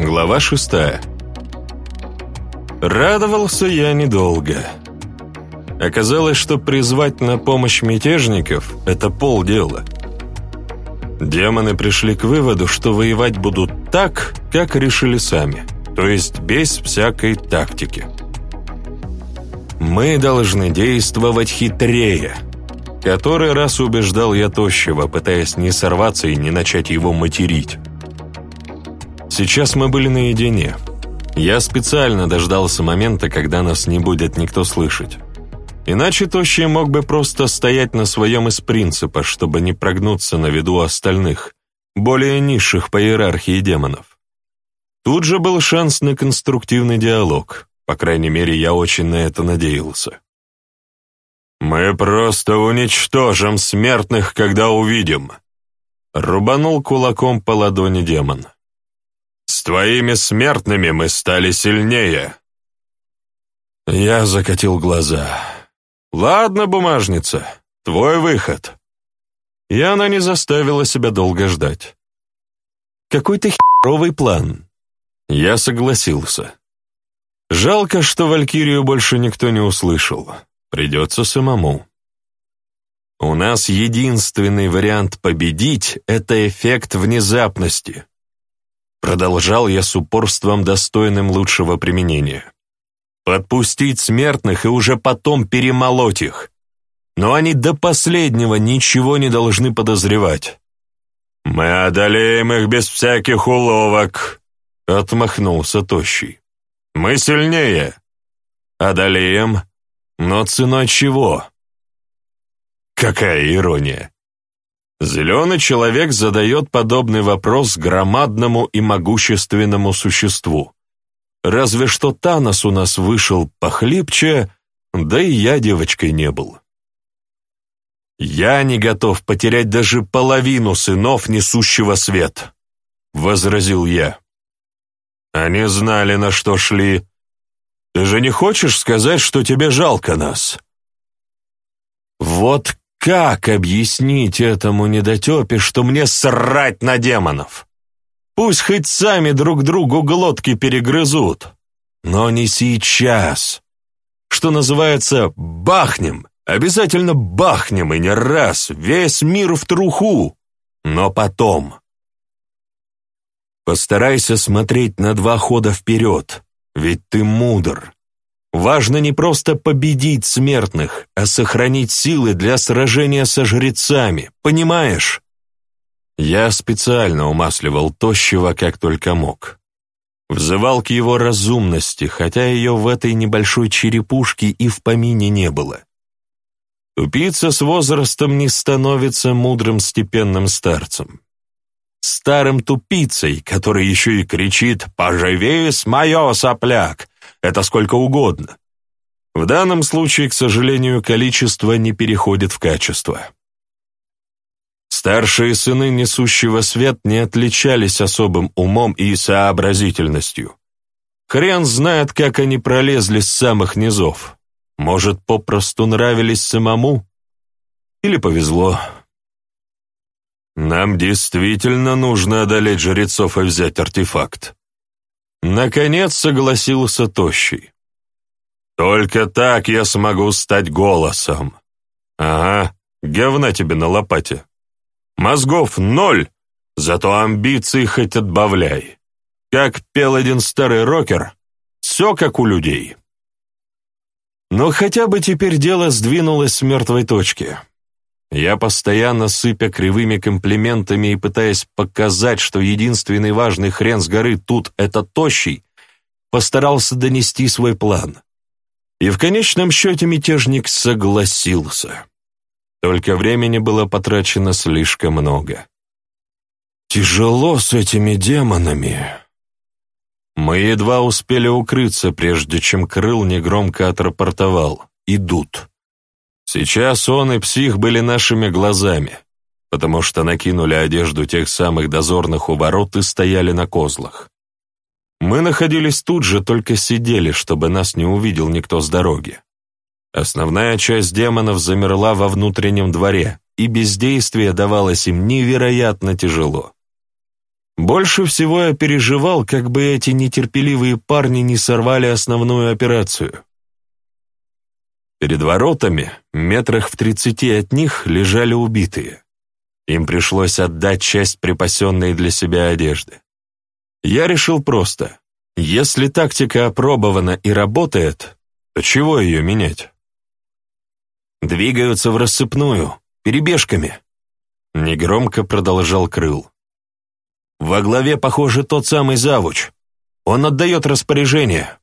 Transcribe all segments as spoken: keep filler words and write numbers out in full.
Глава шестая. Радовался я недолго. Оказалось, что призвать на помощь мятежников – это полдела. Демоны пришли к выводу, что воевать будут так, как решили сами, то есть без всякой тактики. Мы должны действовать хитрее. Который раз убеждал я Тощего, пытаясь не сорваться и не начать его материть. Сейчас мы были наедине. Я специально дождался момента, когда нас не будет никто слышать. Иначе Тощий мог бы просто стоять на своем из принципа, чтобы не прогнуться на виду остальных, более низших по иерархии демонов. Тут же был шанс на конструктивный диалог, по крайней мере, я очень на это надеялся. «Мы просто уничтожим смертных, когда увидим», — рубанул кулаком по ладони демон. «С твоими смертными мы стали сильнее». Я закатил глаза. «Ладно, бумажница, твой выход». И она не заставила себя долго ждать. «Какой-то херовый план». Я согласился. Жалко, что Валькирию больше никто не услышал. Придется самому. У нас единственный вариант победить — это эффект внезапности. Продолжал я с упорством, достойным лучшего применения. Подпустить смертных и уже потом перемолоть их. Но они до последнего ничего не должны подозревать. «Мы одолеем их без всяких уловок», — отмахнулся Тощий. «Мы сильнее. Одолеем. Но ценой чего?» Какая ирония! Зеленый человек задает подобный вопрос громадному и могущественному существу. Разве что Танос у нас вышел похлипче, да и я девочкой не был. «Я не готов потерять даже половину сынов, несущего свет», — возразил я. «Они знали, на что шли. Ты же не хочешь сказать, что тебе жалко нас?» Вот как объяснить этому недотепе, что мне срать на демонов? Пусть хоть сами друг другу глотки перегрызут, но не сейчас. Что называется, бахнем, обязательно бахнем, и не раз, весь мир в труху, но потом. Постарайся смотреть на два хода вперед. Ведь ты мудр. Важно не просто победить смертных, а сохранить силы для сражения со жрецами, понимаешь? Я специально умасливал Тощего как только мог. Взывал к его разумности, хотя ее в этой небольшой черепушке и в помине не было. Тупица с возрастом не становится мудрым степенным старцем. Старым тупицей, который еще и кричит «Поживее с моё, сопляк!» Это сколько угодно. В данном случае, к сожалению, количество не переходит в качество. Старшие сыны несущего свет не отличались особым умом и сообразительностью. Хрен знает, как они пролезли с самых низов. Может, попросту нравились самому? Или повезло? Нам действительно нужно одолеть жрецов и взять артефакт. Наконец согласился Тощий. Только так я смогу стать голосом. Ага, говна тебе на лопате. Мозгов ноль, зато амбиций хоть отбавляй. Как пел один старый рокер, все как у людей. Но хотя бы теперь дело сдвинулось с мертвой точки. Я, постоянно сыпя кривыми комплиментами и пытаясь показать, что единственный важный хрен с горы тут — это Тощий, постарался донести свой план. И в конечном счете мятежник согласился. Только времени было потрачено слишком много. Тяжело с этими демонами. Мы едва успели укрыться, прежде чем Крыл негромко отрапортовал. Идут. Сейчас он и псих были нашими глазами, потому что накинули одежду тех самых дозорных у ворот и стояли на козлах. Мы находились тут же, только сидели, чтобы нас не увидел никто с дороги. Основная часть демонов замерла во внутреннем дворе, и бездействие давалось им невероятно тяжело. Больше всего я переживал, как бы эти нетерпеливые парни не сорвали основную операцию. Перед воротами, метрах в тридцати от них, лежали убитые. Им пришлось отдать часть припасенной для себя одежды. Я решил просто: если тактика опробована и работает, то чего ее менять? Двигаются в рассыпную, перебежками. Негромко продолжал Крыл. Во главе, похоже, тот самый завуч. Он отдает распоряжение.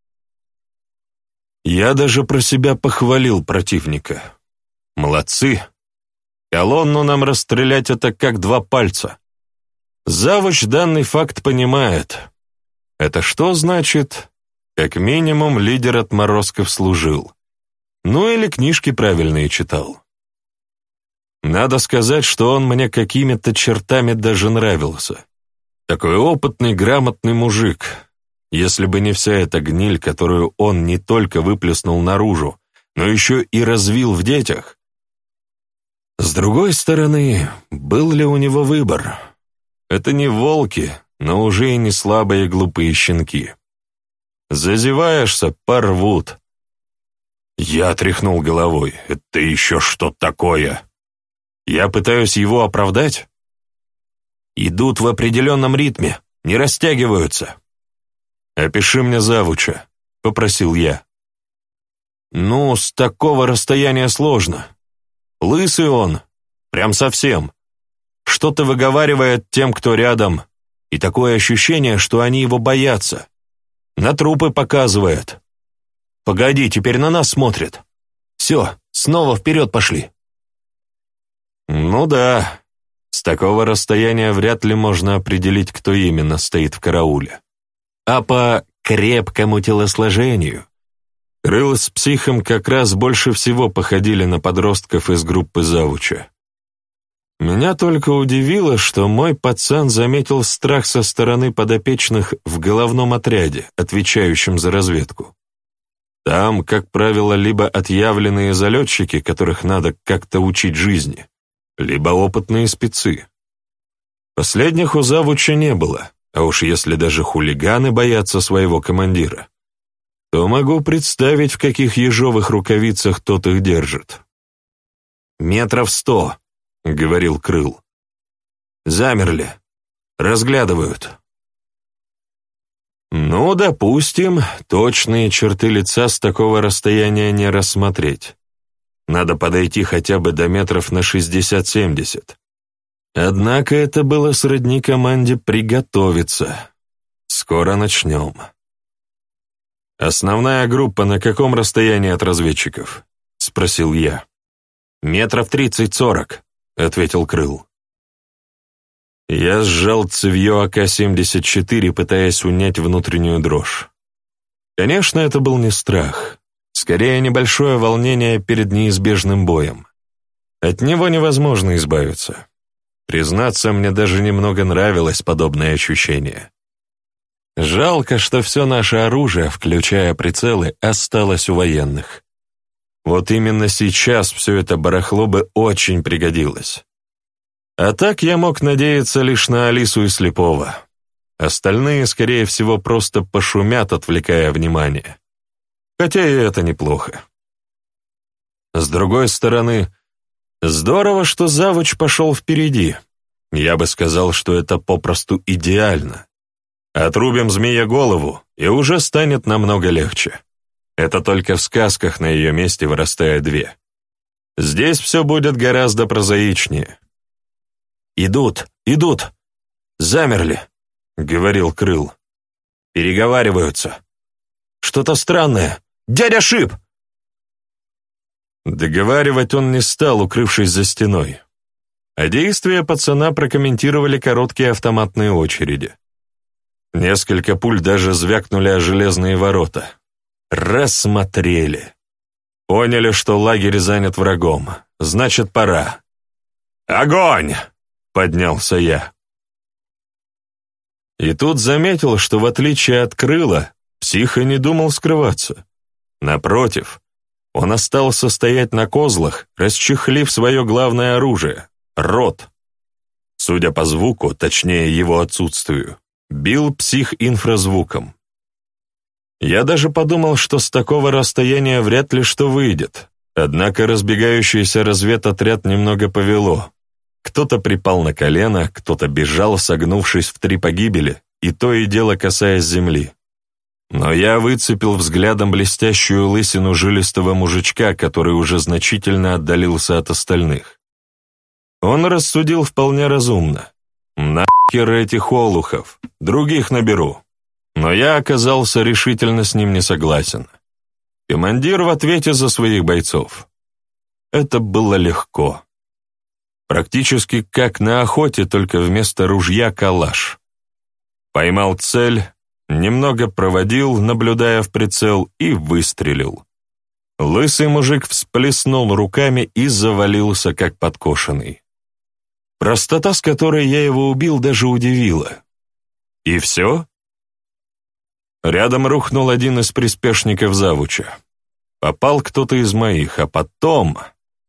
Я даже про себя похвалил противника. Молодцы. Колонну нам расстрелять — это как два пальца. Завуч данный факт понимает. Это что значит? Как минимум, лидер отморозков служил. Ну или книжки правильные читал. Надо сказать, что он мне какими-то чертами даже нравился. Такой опытный, грамотный мужик. Если бы не вся эта гниль, которую он не только выплеснул наружу, но еще и развил в детях. С другой стороны, был ли у него выбор? Это не волки, но уже и не слабые глупые щенки. Зазеваешься — порвут. Я тряхнул головой. Это еще что такое? Я пытаюсь его оправдать? Идут в определенном ритме, не растягиваются. «Опиши мне завуча», — попросил я. «Ну, с такого расстояния сложно. Лысый он, прям совсем. Что-то выговаривает тем, кто рядом, и такое ощущение, что они его боятся. На трупы показывает. Погоди, теперь на нас смотрит. Все, снова вперед пошли». Ну да, с такого расстояния вряд ли можно определить, кто именно стоит в карауле. А по крепкому телосложению Крыл с Психом как раз больше всего походили на подростков из группы завуча. Меня только удивило, что мой пацан заметил страх со стороны подопечных в головном отряде, отвечающем за разведку. Там, как правило, либо отъявленные залетчики, которых надо как-то учить жизни, либо опытные спецы. Последних у завуча не было, а уж если даже хулиганы боятся своего командира, то могу представить, в каких ежовых рукавицах тот их держит. «Метров сто», — говорил Крыл. «Замерли. Разглядывают». Ну, допустим, точные черты лица с такого расстояния не рассмотреть. Надо подойти хотя бы до метров на шестьдесят-семьдесят. Однако это было сродни команде «приготовиться». Скоро начнем. «Основная группа на каком расстоянии от разведчиков?» — спросил я. «Метров тридцать-сорок», — ответил Крыл. Я сжал цевьё а ка семьдесят четыре, пытаясь унять внутреннюю дрожь. Конечно, это был не страх. Скорее, небольшое волнение перед неизбежным боем. От него невозможно избавиться. Признаться, мне даже немного нравилось подобное ощущение. Жалко, что все наше оружие, включая прицелы, осталось у военных. Вот именно сейчас все это барахло бы очень пригодилось. А так я мог надеяться лишь на Алису и Слепого. Остальные, скорее всего, просто пошумят, отвлекая внимание. Хотя и это неплохо. С другой стороны, здорово, что завуч пошел впереди. Я бы сказал, что это попросту идеально. Отрубим змея голову, и уже станет намного легче. Это только в сказках на ее месте вырастает две. Здесь все будет гораздо прозаичнее. «Идут, идут! Замерли!» — говорил Крыл. «Переговариваются. Что-то странное. Дядя Шип!» Договаривать он не стал, укрывшись за стеной. А действия пацана прокомментировали короткие автоматные очереди. Несколько пуль даже звякнули о железные ворота. Рассмотрели. Поняли, что лагерь занят врагом. Значит, пора. «Огонь!» — поднялся я. И тут заметил, что в отличие от Крыла, Псих и не думал скрываться. Напротив, он остался стоять на козлах, расчехлив свое главное оружие — рот. Судя по звуку, точнее его отсутствию, бил псих-инфразвуком. Я даже подумал, что с такого расстояния вряд ли что выйдет, однако разбегающийся разведотряд немного повело. Кто-то припал на колено, кто-то бежал, согнувшись в три погибели, и то и дело касаясь земли. Но я выцепил взглядом блестящую лысину жилистого мужичка, который уже значительно отдалился от остальных. Он рассудил вполне разумно. «Нахер этих олухов, других наберу». Но я оказался решительно с ним не согласен. Командир в ответе за своих бойцов. Это было легко. Практически как на охоте, только вместо ружья калаш. Поймал цель, немного проводил, наблюдая в прицел, и выстрелил. Лысый мужик всплеснул руками и завалился, как подкошенный. Простота, с которой я его убил, даже удивила. И все? Рядом рухнул один из приспешников завуча. Попал кто-то из моих, а потом...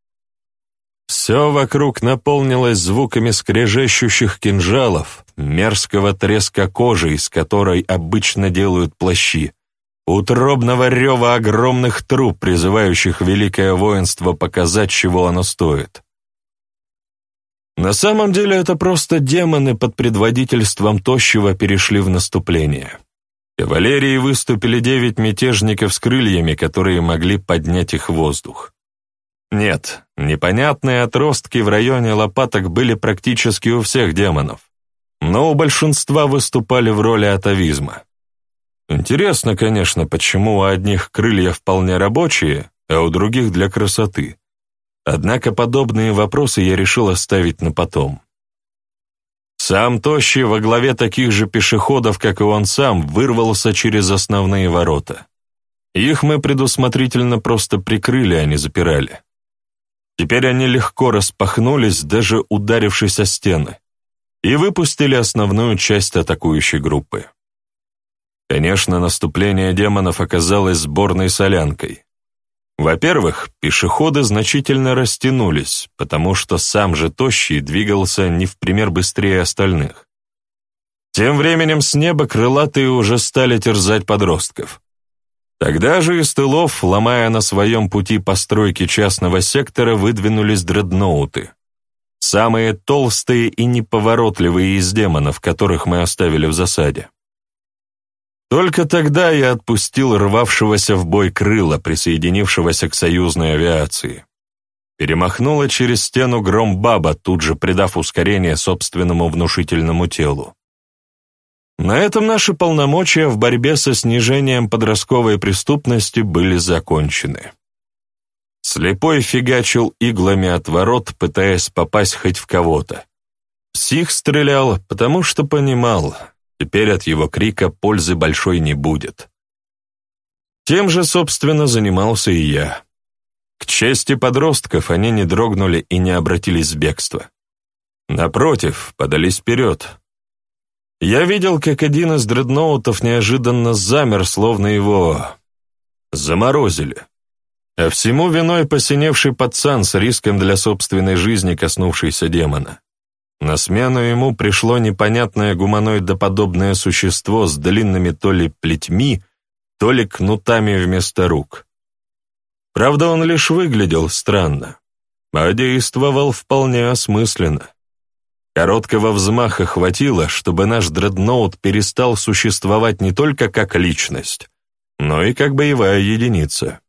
Все вокруг наполнилось звуками скрежещущих кинжалов, мерзкого треска кожи, из которой обычно делают плащи, утробного рева огромных труб, призывающих великое воинство показать, чего оно стоит. На самом деле это просто демоны под предводительством Тощего перешли в наступление. Кавалерии выступили девять мятежников с крыльями, которые могли поднять их в воздух. Нет, непонятные отростки в районе лопаток были практически у всех демонов, но у большинства выступали в роли атавизма. Интересно, конечно, почему у одних крылья вполне рабочие, а у других для красоты. Однако подобные вопросы я решил оставить на потом. Сам Тощий во главе таких же пешеходов, как и он сам, вырвался через основные ворота. Их мы предусмотрительно просто прикрыли, а не запирали. Теперь они легко распахнулись, даже ударившись о стены, и выпустили основную часть атакующей группы. Конечно, наступление демонов оказалось сборной солянкой. Во-первых, пешеходы значительно растянулись, потому что сам же Тощий двигался не в пример быстрее остальных. Тем временем с неба крылатые уже стали терзать подростков. Тогда же из тылов, ломая на своем пути постройки частного сектора, выдвинулись дредноуты. Самые толстые и неповоротливые из демонов, которых мы оставили в засаде. Только тогда я отпустил рвавшегося в бой крыла, присоединившегося к союзной авиации. Перемахнула через стену Громбаба, тут же придав ускорение собственному внушительному телу. На этом наши полномочия в борьбе со снижением подростковой преступности были закончены. Слепой фигачил иглами от ворот, пытаясь попасть хоть в кого-то. Псих стрелял, потому что понимал, теперь от его крика пользы большой не будет. Тем же, собственно, занимался и я. К чести подростков они не дрогнули и не обратились в бегство. Напротив, подались вперед. Я видел, как один из дредноутов неожиданно замер, словно его заморозили. А всему виной посиневший пацан с риском для собственной жизни, коснувшийся демона. На смену ему пришло непонятное гуманоидоподобное существо с длинными то ли плетьми, то ли кнутами вместо рук. Правда, он лишь выглядел странно, а действовал вполне осмысленно. Короткого взмаха хватило, чтобы наш дредноут перестал существовать не только как личность, но и как боевая единица.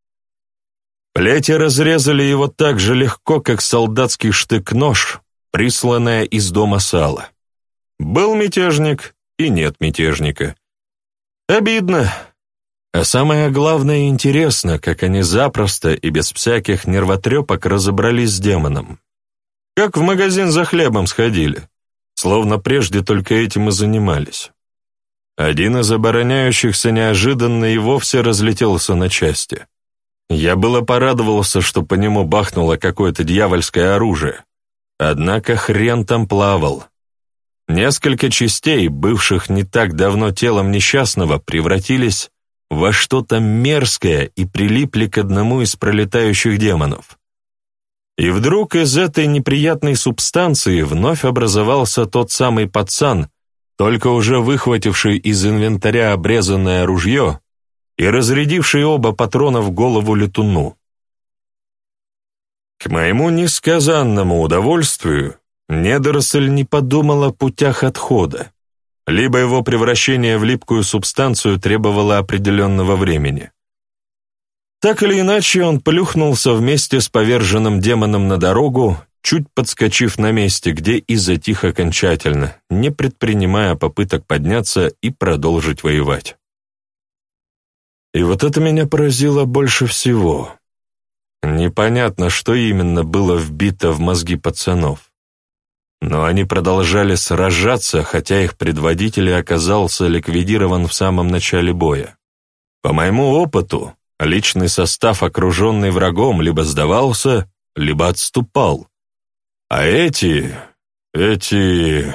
Плети разрезали его так же легко, как солдатский штык-нож, присланная из дома сала. Был мятежник и нет мятежника. Обидно. А самое главное и интересно, как они запросто и без всяких нервотрепок разобрались с демоном. Как в магазин за хлебом сходили, словно прежде только этим и занимались. Один из обороняющихся неожиданно и вовсе разлетелся на части. Я было порадовался, что по нему бахнуло какое-то дьявольское оружие. Однако хрен там плавал. Несколько частей, бывших не так давно телом несчастного, превратились во что-то мерзкое и прилипли к одному из пролетающих демонов. И вдруг из этой неприятной субстанции вновь образовался тот самый пацан, только уже выхвативший из инвентаря обрезанное ружье и разрядивший оба патрона в голову летуну. К моему несказанному удовольствию, недоросль не подумал о путях отхода, либо его превращение в липкую субстанцию требовало определенного времени. Так или иначе, он плюхнулся вместе с поверженным демоном на дорогу, чуть подскочив на месте, где и затих окончательно, не предпринимая попыток подняться и продолжить воевать. И вот это меня поразило больше всего. Непонятно, что именно было вбито в мозги пацанов. Но они продолжали сражаться, хотя их предводитель оказался ликвидирован в самом начале боя. По моему опыту, личный состав, окруженный врагом, либо сдавался, либо отступал. А эти... эти...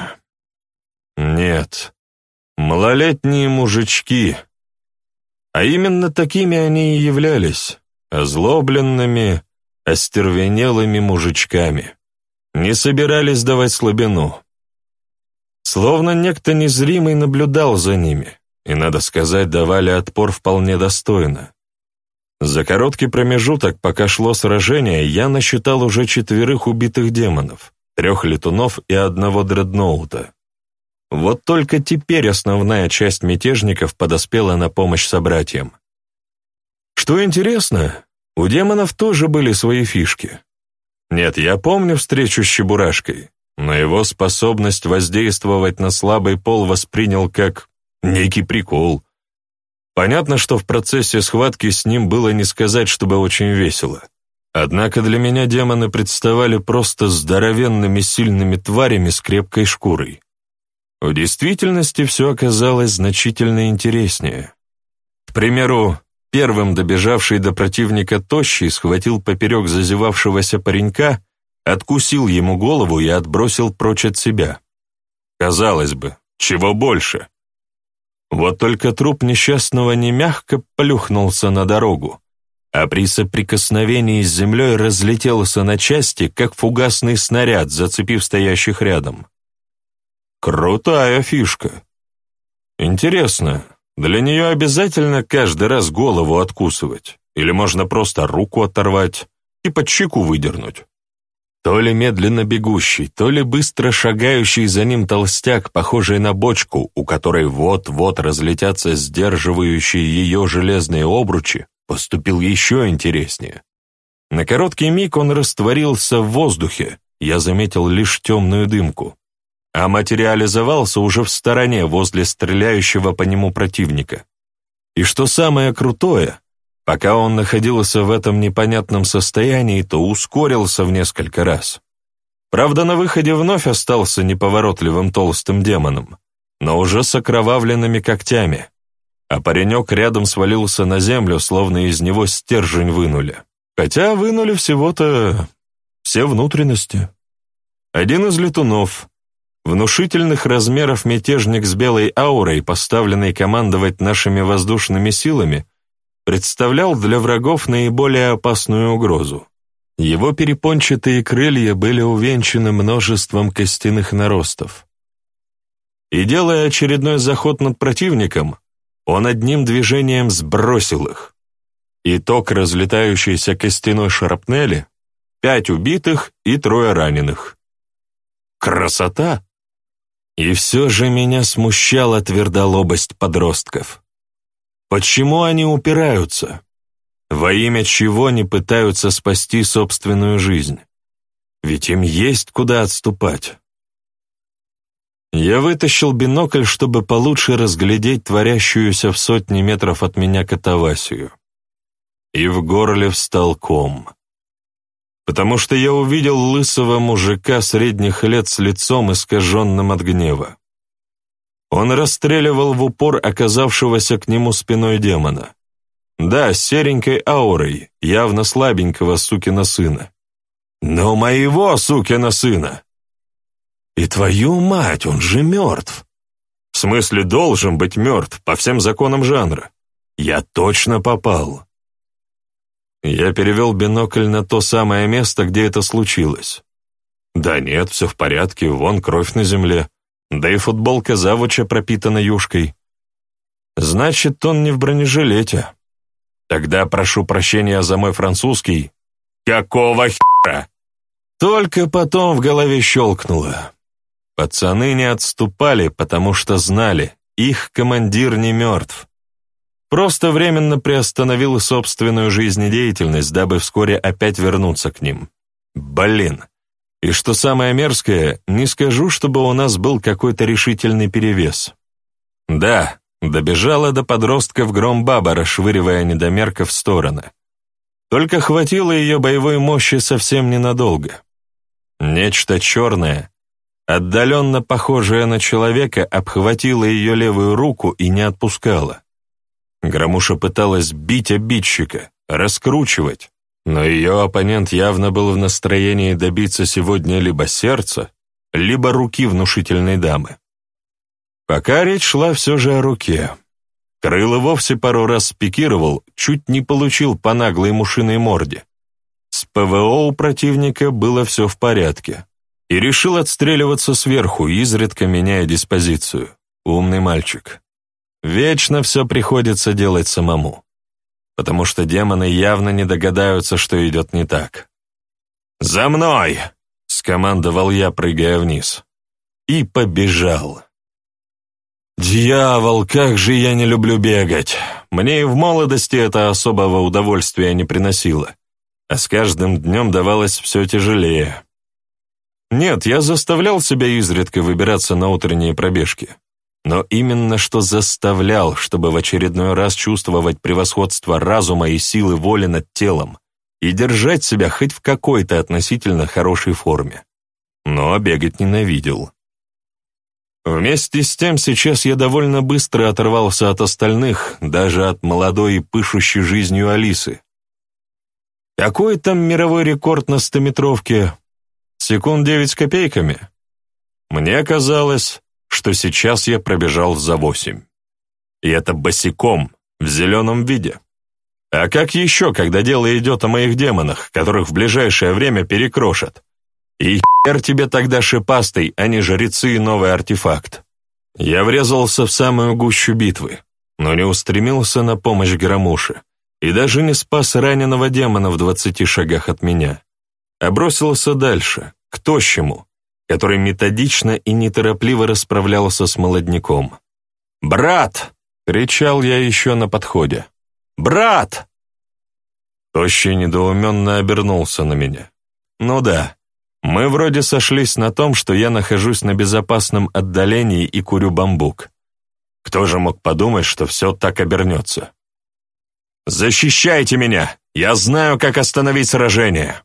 Нет. Малолетние мужички. А именно такими они и являлись. Озлобленными, остервенелыми мужичками. Не собирались давать слабину. Словно некто незримый наблюдал за ними, и, надо сказать, давали отпор вполне достойно. За короткий промежуток, пока шло сражение, я насчитал уже четверых убитых демонов, трех летунов и одного дредноута. Вот только теперь основная часть мятежников подоспела на помощь собратьям. Что интересно, у демонов тоже были свои фишки. Нет, я помню встречу с Чебурашкой, но его способность воздействовать на слабый пол воспринял как некий прикол. Понятно, что в процессе схватки с ним было не сказать, чтобы очень весело. Однако для меня демоны представали просто здоровенными сильными тварями с крепкой шкурой. В действительности все оказалось значительно интереснее. К примеру, первым добежавший до противника тощий схватил поперек зазевавшегося паренька, откусил ему голову и отбросил прочь от себя. Казалось бы, чего больше? Вот только труп несчастного не мягко плюхнулся на дорогу, а при соприкосновении с землей разлетелся на части, как фугасный снаряд, зацепив стоящих рядом. Крутая фишка. Интересно, для нее обязательно каждый раз голову откусывать? Или можно просто руку оторвать и под чеку выдернуть? То ли медленно бегущий, то ли быстро шагающий за ним толстяк, похожий на бочку, у которой вот-вот разлетятся сдерживающие ее железные обручи, поступил еще интереснее. На короткий миг он растворился в воздухе, я заметил лишь темную дымку, а материализовался уже в стороне, возле стреляющего по нему противника. И что самое крутое, пока он находился в этом непонятном состоянии, то ускорился в несколько раз. Правда, на выходе вновь остался неповоротливым толстым демоном, но уже с окровавленными когтями, а паренек рядом свалился на землю, словно из него стержень вынули. Хотя вынули всего-то все внутренности. Один из летунов, внушительных размеров мятежник с белой аурой, поставленный командовать нашими воздушными силами, представлял для врагов наиболее опасную угрозу. Его перепончатые крылья были увенчаны множеством костяных наростов. И, делая очередной заход над противником, он одним движением сбросил их. Итог разлетающейся костяной шрапнели — пять убитых и трое раненых. Красота! И все же меня смущала твердолобость подростков. Почему они упираются? Во имя чего не пытаются спасти собственную жизнь? Ведь им есть куда отступать. Я вытащил бинокль, чтобы получше разглядеть творящуюся в сотни метров от меня катавасию. И в горле встал ком. Потому что я увидел лысого мужика средних лет с лицом, искаженным от гнева. Он расстреливал в упор оказавшегося к нему спиной демона. Да, с серенькой аурой, явно слабенького сукина сына. Но моего сукина сына! И твою мать, он же мертв! В смысле, должен быть мертв, по всем законам жанра. Я точно попал. Я перевел бинокль на то самое место, где это случилось. Да нет, все в порядке, вон кровь на земле, да и футболка завуча пропитана юшкой. Значит, он не в бронежилете. Тогда прошу прощения за мой французский. Какого хера? Только потом в голове щелкнуло. Пацаны не отступали, потому что знали, их командир не мертв. Просто временно приостановил собственную жизнедеятельность, дабы вскоре опять вернуться к ним. Блин. И что самое мерзкое, не скажу, чтобы у нас был какой-то решительный перевес. Да, добежала до подростков громбаба, расшвыривая недомерков в стороны. Только хватило ее боевой мощи совсем ненадолго. Нечто черное, отдаленно похожее на человека, обхватило ее левую руку и не отпускало. Громуша пыталась бить обидчика, раскручивать, но ее оппонент явно был в настроении добиться сегодня либо сердца, либо руки внушительной дамы. Пока речь шла все же о руке. Крыл и вовсе пару раз спикировал, чуть не получил по наглой мушиной морде. С ПВО у противника было все в порядке. И решил отстреливаться сверху, изредка меняя диспозицию. Умный мальчик. Вечно все приходится делать самому. Потому что демоны явно не догадаются, что идет не так. «За мной!» — скомандовал я, прыгая вниз. И побежал. Дьявол, как же я не люблю бегать. Мне и в молодости это особого удовольствия не приносило. А с каждым днем давалось все тяжелее. Нет, я заставлял себя изредка выбираться на утренние пробежки. Но именно что заставлял, чтобы в очередной раз чувствовать превосходство разума и силы воли над телом и держать себя хоть в какой-то относительно хорошей форме. Но бегать ненавидел. Вместе с тем сейчас я довольно быстро оторвался от остальных, даже от молодой и пышущей жизнью Алисы. Какой там мировой рекорд на стометровке? Секунд девять с копейками? Мне казалось, что сейчас я пробежал за восемь. И это босиком, в зеленом виде. А как еще, когда дело идет о моих демонах, которых в ближайшее время перекрошат? И хер тебе тогда шипастый, а не жрецы и новый артефакт. Я врезался в самую гущу битвы, но не устремился на помощь Громуше, и даже не спас раненого демона в двадцати шагах от меня, а бросился дальше, к тощему, который методично и неторопливо расправлялся с молодняком. «Брат!» — кричал я еще на подходе. «Брат!» Тощий недоуменно обернулся на меня. «Ну да». Мы вроде сошлись на том, что я нахожусь на безопасном отдалении и курю бамбук. Кто же мог подумать, что все так обернется? «Защищайте меня! Я знаю, как остановить сражение!»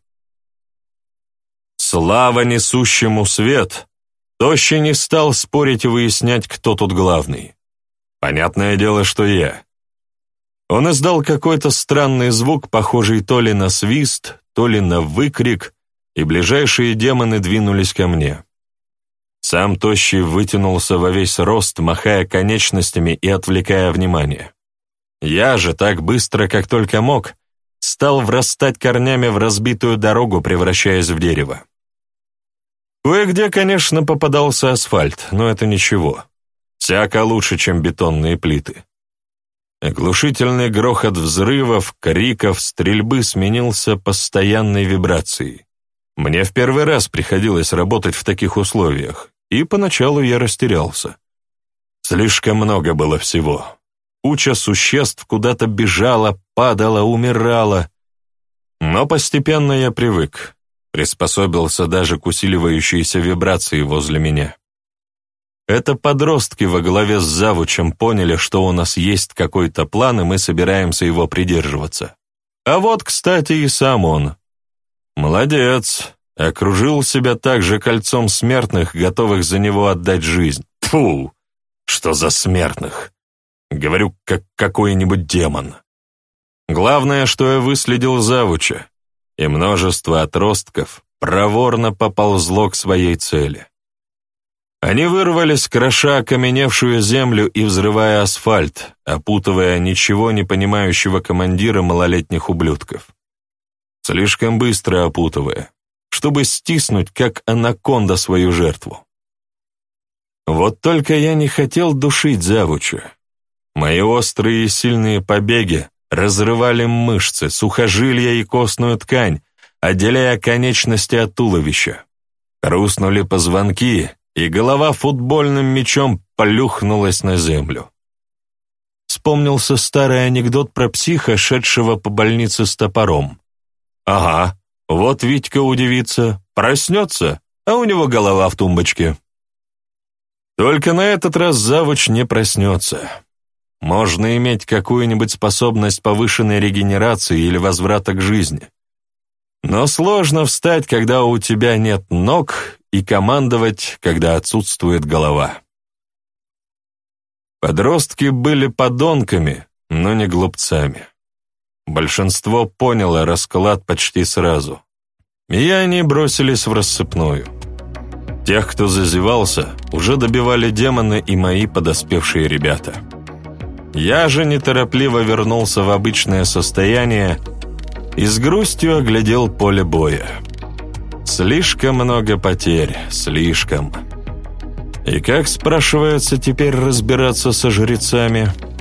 Слава несущему свет! Тощий не стал спорить и выяснять, кто тут главный. Понятное дело, что я. Он издал какой-то странный звук, похожий то ли на свист, то ли на выкрик, и ближайшие демоны двинулись ко мне. Сам Тощий вытянулся во весь рост, махая конечностями и отвлекая внимание. Я же, так быстро, как только мог, стал врастать корнями в разбитую дорогу, превращаясь в дерево. Кое-где, конечно, попадался асфальт, но это ничего. Всяко лучше, чем бетонные плиты. Оглушительный грохот взрывов, криков, стрельбы сменился постоянной вибрацией. Мне в первый раз приходилось работать в таких условиях, и поначалу я растерялся. Слишком много было всего. Куча существ куда-то бежала, падала, умирала. Но постепенно я привык, приспособился даже к усиливающейся вибрации возле меня. Это подростки во главе с завучем поняли, что у нас есть какой-то план, и мы собираемся его придерживаться. А вот, кстати, и сам он. Молодец, окружил себя также кольцом смертных, готовых за него отдать жизнь. Фу, что за смертных? Говорю, как какой-нибудь демон. Главное, что я выследил завуча, и множество отростков проворно поползло к своей цели. Они вырвались, кроша окаменевшую землю и взрывая асфальт, опутывая ничего не понимающего командира малолетних ублюдков. слишком быстро опутывая, чтобы стиснуть, как анаконда, свою жертву. Вот только я не хотел душить завуча. Мои острые и сильные побеги разрывали мышцы, сухожилия и костную ткань, отделяя конечности от туловища. Хрустнули позвонки, и голова футбольным мячом плюхнулась на землю. Вспомнился старый анекдот про психа, шедшего по больнице с топором. Ага, вот Витька удивится, проснется, а у него голова в тумбочке. Только на этот раз завуч не проснется. Можно иметь какую-нибудь способность повышенной регенерации или возврата к жизни. Но сложно встать, когда у тебя нет ног, и командовать, когда отсутствует голова. Подростки были подонками, но не глупцами. Большинство поняло расклад почти сразу, и они бросились в рассыпную. Тех, кто зазевался, уже добивали демоны и мои подоспевшие ребята. Я же неторопливо вернулся в обычное состояние и с грустью оглядел поле боя. Слишком много потерь, слишком. И как, спрашивается, теперь разбираться со жрецами?